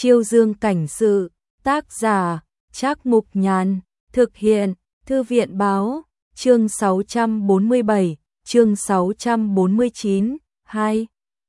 Chiêu Dương cảnh sự, tác giả, Trác Mục Nhàn, thực hiện, Thư viện báo, chương 647, chương 649, 2.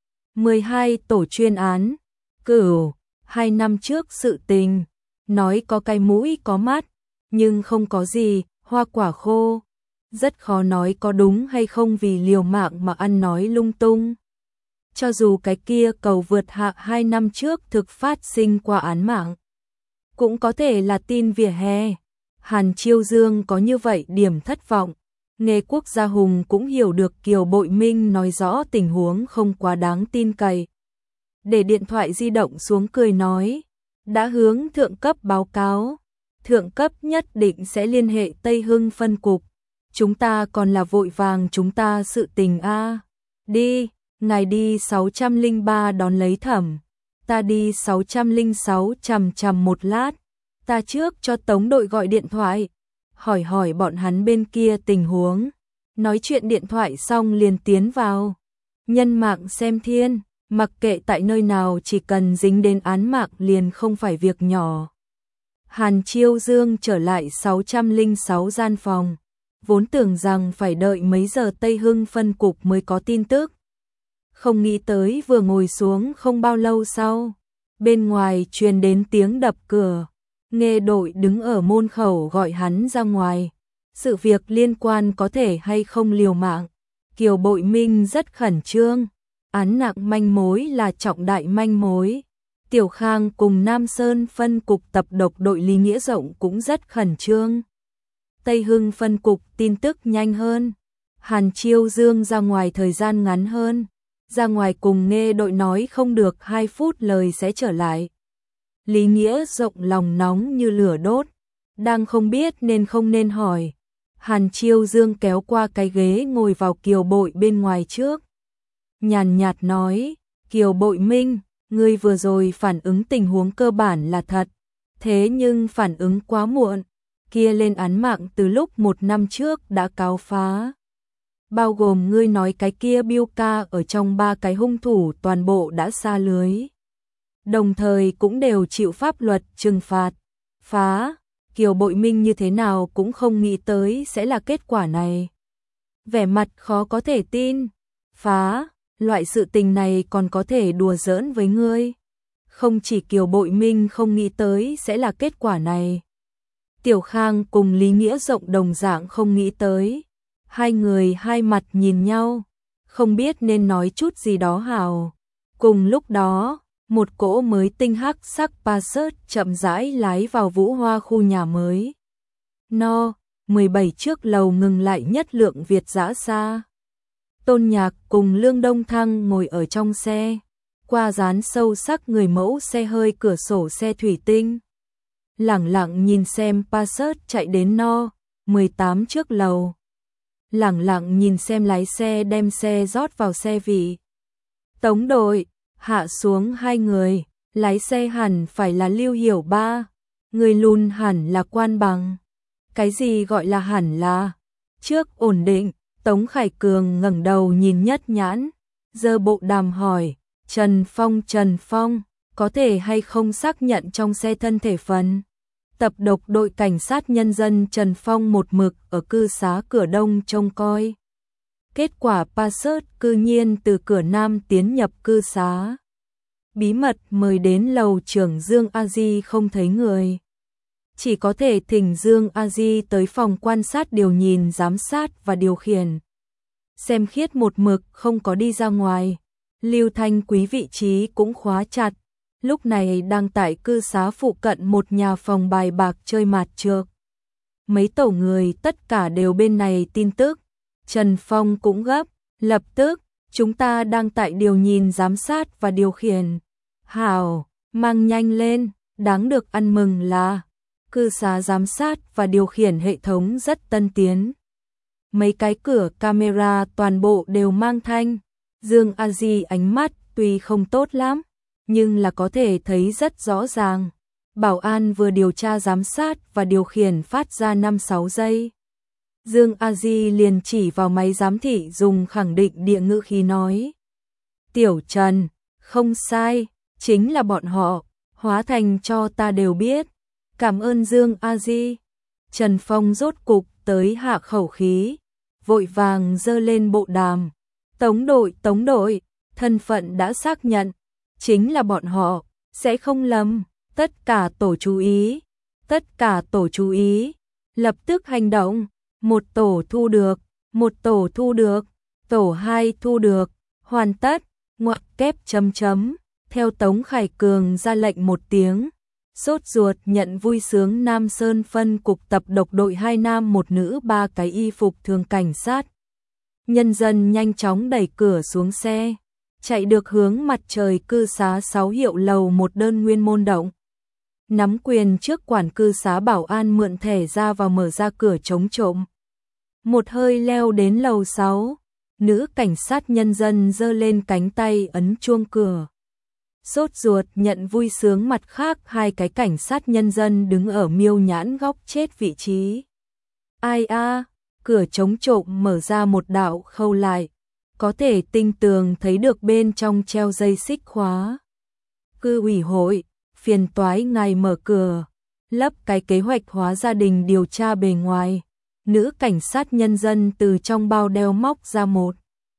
12 tổ chuyên án, Cửu, 2 năm trước sự tình, nói có cái mũi có mắt, nhưng không có gì, hoa quả khô. Rất khó nói có đúng hay không vì liều mạng mà ăn nói lung tung. Cho dù cái kia cầu vượt hạ 2 năm trước thực phát sinh qua án mạng, cũng có thể là tin vỉa hè. Hàn Chiêu Dương có như vậy điểm thất vọng. Nghe Quốc Gia Hùng cũng hiểu được Kiều Bội Minh nói rõ tình huống không quá đáng tin cậy. Để điện thoại di động xuống cười nói, đã hướng thượng cấp báo cáo, thượng cấp nhất định sẽ liên hệ Tây Hưng phân cục. Chúng ta còn là vội vàng chúng ta sự tình a. Đi, ngài đi 603 đón lấy Thẩm, ta đi 606 chằm một lát, ta trước cho tống đội gọi điện thoại, hỏi bọn hắn bên kia tình huống. Nói chuyện điện thoại xong liền tiến vào. Nhân mạng xem thiên, mặc kệ tại nơi nào chỉ cần dính đến án mạng liền không phải việc nhỏ. Hàn Chiêu Dương trở lại 606 gian phòng, vốn tưởng rằng phải đợi mấy giờ Tây Hưng phân cục mới có tin tức. Không nghĩ tới vừa ngồi xuống không bao lâu sau, bên ngoài truyền đến tiếng đập cửa. Nghe đội đứng ở môn khẩu gọi hắn ra ngoài. Sự việc liên quan có thể hay không liều mạng. Kiều Bội Minh rất khẩn trương. Án nặng manh mối là trọng đại manh mối. Tiểu Khang cùng Nam Sơn phân cục tập độc đội Lý Nghĩa Rộng cũng rất khẩn trương. Tây Hưng phân cục tin tức nhanh hơn. Hàn Chiêu Dương ra ngoài thời gian ngắn hơn. Ra ngoài cùng nghe đội nói không được 2 phút lời sẽ trở lại. Lý Nghĩa Rộng lòng nóng như lửa đốt, đang không biết nên không nên hỏi. Hàn Chiêu Dương kéo qua cái ghế ngồi vào Kiều Bội bên ngoài trước. Nhàn nhạt nói, Kiều Bội Minh, ngươi vừa rồi phản ứng tình huống cơ bản là thật, thế nhưng phản ứng quá muộn, kia lên án mạng từ lúc 1 năm trước đã cáo phá. Bao gồm ngươi nói cái kia Biêu ca ở trong 3 cái hung thủ toàn bộ đã sa lưới. Đồng thời cũng đều chịu pháp luật trừng phạt. Phá, Kiều Bội Minh như thế nào cũng không nghĩ tới sẽ là kết quả này. Vẻ mặt khó có thể tin. Phá, loại sự tình này còn có thể đùa giỡn với ngươi. Không chỉ Kiều Bội Minh không nghĩ tới sẽ là kết quả này. Tiểu Khang cùng Lý Nghĩa Rộng đồng dạng không nghĩ tới. Hai người hai mặt nhìn nhau, không biết nên nói chút gì đó hào. Cùng lúc đó, một cỗ mới tinh hắc sắc Passat chậm rãi lái vào Vũ Hoa khu nhà mới. No, 17 trước lầu ngừng lại nhất lượng Việt dã xa. Tôn Nhạc cùng Lương Đông Thăng ngồi ở trong xe, qua dán sâu sắc người mẫu xe hơi cửa sổ xe thủy tinh. Lẳng lặng nhìn xem Passat chạy đến No, 18 trước lầu. Lẳng lặng nhìn xem lái xe đem xe rót vào xe vị. Tống đội, hạ xuống 2 người, lái xe hẳn phải là Lưu Hiểu Ba, người lùn hẳn là Quan Bằng. Cái gì gọi là hẳn là? Trước ổn định, Tống Khải Cường ngẩng đầu nhìn Nhất Nhãn, giơ bộ đàm hỏi, Trần Phong, có thể hay không xác nhận trong xe thân thể phần? Tập độc đội cảnh sát nhân dân Trần Phong một mực ở cư xá cửa đông trông coi. Kết quả Passat cư nhiên từ cửa nam tiến nhập cư xá. Bí mật mời đến lầu trưởng Dương A Di không thấy người. Chỉ có thể thỉnh Dương A Di tới phòng quan sát điều nhìn giám sát và điều khiển. Xem khiết một mực không có đi ra ngoài. Lưu Thanh Quý vị trí cũng khóa chặt. Lúc này đang tại cư xá phụ cận một nhà phòng bài bạc chơi mạt trược. Mấy tổ người tất cả đều bên này tin tức. Trần Phong cũng gấp, lập tức, chúng ta đang tại điều nhìn giám sát và điều khiển. Hảo, mang nhanh lên, đáng được ăn mừng là cư xá giám sát và điều khiển hệ thống rất tân tiến. Mấy cái cửa camera toàn bộ đều mang thanh. Dương A Di ánh mắt tuy không tốt lắm, nhưng là có thể thấy rất rõ ràng. Bảo an vừa điều tra giám sát và điều khiển phát ra 5-6 giây. Dương A Di liền chỉ vào máy giám thị dùng khẳng định địa ngữ khí nói. Tiểu Trần, không sai, chính là bọn họ, hóa thành cho ta đều biết. Cảm ơn Dương A Di. Trần Phong rốt cục tới hạ khẩu khí, vội vàng giơ lên bộ đàm. Tống đội, thân phận đã xác nhận, chính là bọn họ, sẽ không lầm, tất cả tổ chú ý, lập tức hành động, một tổ thu được, tổ 2 thu được, hoàn tất, ngoặc kép chấm chấm, theo Tống Khải Cường ra lệnh một tiếng. Sốt ruột nhận vui sướng Nam Sơn phân cục tập độc đội 2 nam 1 nữ 3 cái y phục thường cảnh sát. Nhân dân nhanh chóng đẩy cửa xuống xe, chạy được hướng mặt trời cư xá 6 hiệu lầu 1 đơn nguyên môn động. Nắm quyền trước quản cư xá bảo an mượn thẻ ra vào mở ra cửa chống trộm. Một hơi leo đến lầu 6, nữ cảnh sát nhân dân giơ lên cánh tay ấn chuông cửa. Sốt ruột nhận vui sướng mặt khác 2 cái cảnh sát nhân dân đứng ở miêu nhãn góc chết vị trí. Ai a, cửa chống trộm mở ra một đạo khâu lại, có thể tinh tường thấy được bên trong treo dây xích khóa. Cư ủy hội, phiền toái ngài mở cửa, lấp cái kế hoạch hóa gia đình điều tra bề ngoài. Nữ cảnh sát nhân dân từ trong bao đeo móc ra một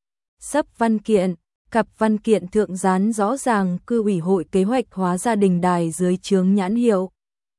xấp văn kiện, cặp văn kiện thượng dán rõ ràng cư ủy hội kế hoạch hóa gia đình đài dưới chướng nhãn hiệu.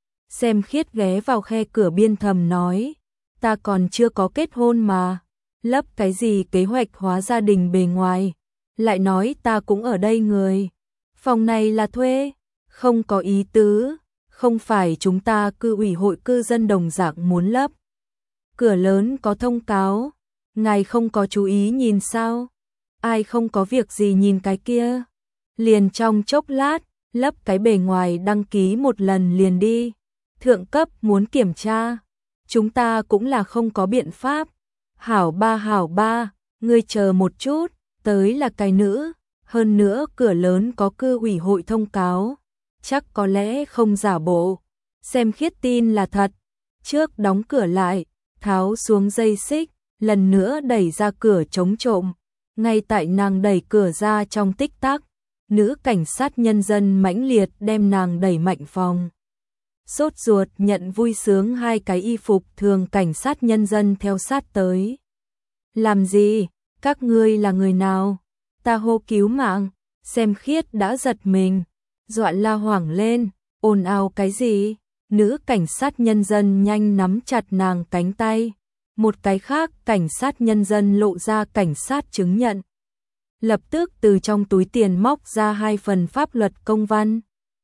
Xem Khiết ghé vào khe cửa biên thầm nói, ta còn chưa có kết hôn mà, lấp cái gì kế hoạch hóa gia đình bề ngoài, lại nói ta cũng ở đây người. Phòng này là thuê, không có ý tứ, không phải chúng ta cư ủy hội cư dân đồng dạng muốn lấp. Cửa lớn có thông cáo, ngài không có chú ý nhìn sao? Ai không có việc gì nhìn cái kia? Liền trong chốc lát, lấp cái bề ngoài đăng ký một lần liền đi. Thượng cấp muốn kiểm tra, chúng ta cũng là không có biện pháp. Hảo ba, ngươi chờ một chút, tới là cái nữ, hơn nữa cửa lớn có cư ủy hội thông cáo, chắc có lẽ không giả bộ. Xem Khiết tin là thật, trước đóng cửa lại, tháo xuống dây xích, lần nữa đẩy ra cửa chống trộm. Ngay tại nàng đẩy cửa ra trong tích tắc, nữ cảnh sát nhân dân mãnh liệt đem nàng đẩy mạnh phòng. Sốt ruột nhận vui sướng 2 cái y phục thường cảnh sát nhân dân theo sát tới. Làm gì? Các ngươi là người nào? Ta hô cứu mạng. Xem Khiết đã giật mình, dọa la hoảng lên, ồn ào cái gì? Nữ cảnh sát nhân dân nhanh nắm chặt nàng cánh tay. Một cái khác cảnh sát nhân dân lộ ra cảnh sát chứng nhận. Lập tức từ trong túi tiền móc ra 2 phần pháp luật công văn.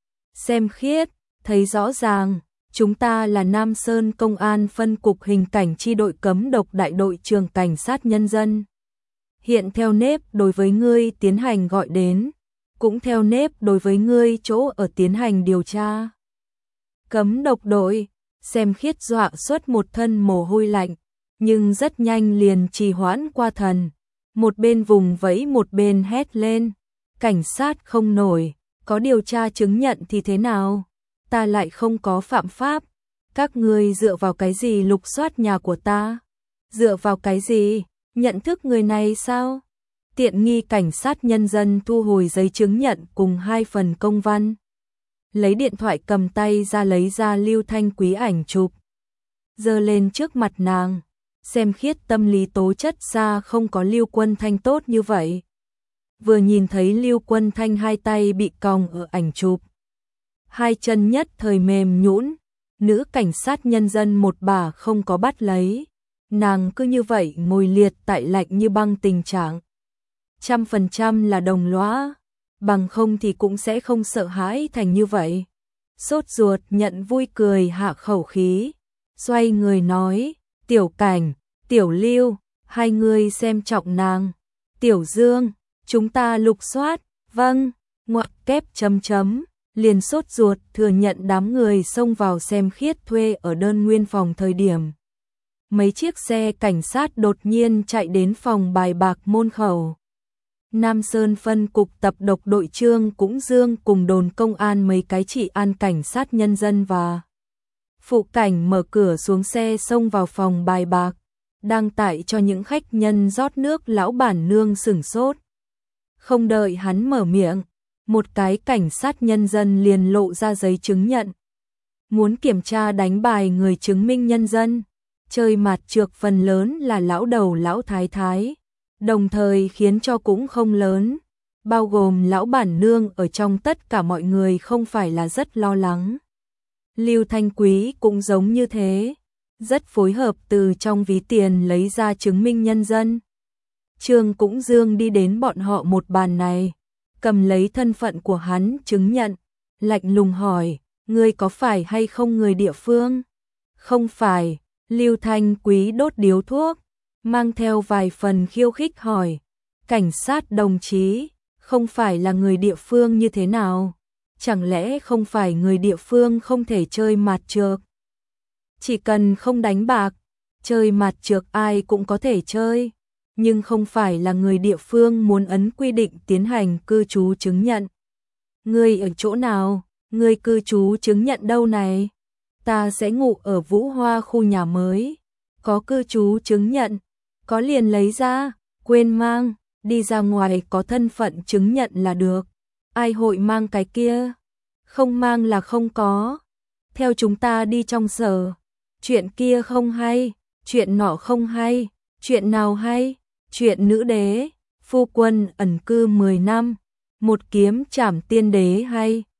Xem Khiết, thấy rõ ràng, chúng ta là Nam Sơn Công an phân cục hình cảnh chi đội cấm độc đại đội trưởng cảnh sát nhân dân. Hiện theo nếp đối với ngươi tiến hành gọi đến, cũng theo nếp đối với ngươi chỗ ở tiến hành điều tra. Cấm độc đội, xem Khiết dọa xuất một thân mồ hôi lạnh, nhưng rất nhanh liền trì hoãn qua thần. Một bên vùng vẫy một bên hét lên, cảnh sát không nổi, có điều tra chứng nhận thì thế nào? Ta lại không có phạm pháp, các ngươi dựa vào cái gì lục soát nhà của ta? Dựa vào cái gì? Nhận thức người này sao? Tiện nghi cảnh sát nhân dân thu hồi giấy chứng nhận cùng 2 phần công văn. Lấy điện thoại cầm tay ra lấy ra Lưu Thanh Quý ảnh chụp. Giơ lên trước mặt nàng, xem Khiết tâm lý tố chất ra không có Lưu Quân Thanh tốt như vậy. Vừa nhìn thấy Lưu Quân Thanh 2 tay bị còng ở ảnh chụp, 2 chân nhất thời mềm nhũn, nữ cảnh sát nhân dân một bà không có bắt lấy. Nàng cứ như vậy ngồi liệt tại lạnh như băng tình trạng. 100% là đồng lõa, bằng không thì cũng sẽ không sợ hãi thành như vậy. Sốt ruột nhận vui cười hạ khẩu khí, xoay người nói, Tiểu Cảnh, Tiểu Lưu, 2 người xem trọng nàng. Tiểu Dương, chúng ta lục soát, vâng, ngoặc kép chấm chấm, liền sốt ruột thừa nhận đám người xông vào xem Khiết thuê ở đơn nguyên phòng thời điểm. Mấy chiếc xe cảnh sát đột nhiên chạy đến phòng bài bạc môn khẩu. Nam Sơn phân cục tập độc đội Trương cũng Dương cùng đồn công an mấy cái trị an cảnh sát nhân dân và phụ cảnh mở cửa xuống xe xông vào phòng bài bạc, đang tại cho những khách nhân rót nước lão bản nương sửng sốt. Không đợi hắn mở miệng, một cái cảnh sát nhân dân liền lộ ra giấy chứng nhận. Muốn kiểm tra đánh bài người chứng minh nhân dân, chơi mặt trược phần lớn là lão đầu lão thái thái, đồng thời khiến cho cũng không lớn, bao gồm lão bản nương ở trong tất cả mọi người không phải là rất lo lắng. Lưu Thanh Quý cũng giống như thế, rất phối hợp từ trong ví tiền lấy ra chứng minh nhân dân. Trương Cũng Dương đi đến bọn họ một bàn này, cầm lấy thân phận của hắn chứng nhận, lạnh lùng hỏi, ngươi có phải hay không người địa phương? Không phải, Lưu Thanh Quý đốt điếu thuốc, mang theo vài phần khiêu khích hỏi, cảnh sát đồng chí, không phải là người địa phương như thế nào? Chẳng lẽ không phải người địa phương không thể chơi mặt trược? Chỉ cần không đánh bạc, chơi mặt trược ai cũng có thể chơi, nhưng không phải là người địa phương muốn ấn quy định tiến hành cư trú chứng nhận. Ngươi ở chỗ nào? Ngươi cư trú chứng nhận đâu này? Ta sẽ ngủ ở Vũ Hoa khu nhà mới. Có cư trú chứng nhận, có liền lấy ra, quên mang, đi ra ngoài có thân phận chứng nhận là được. Ai hội mang cái kia? Không mang là không có. Theo chúng ta đi trong sở. Chuyện kia không hay, chuyện nọ không hay, chuyện nào hay? Chuyện nữ đế, phu quân ẩn cư 10 năm, một kiếm trảm tiên đế hay?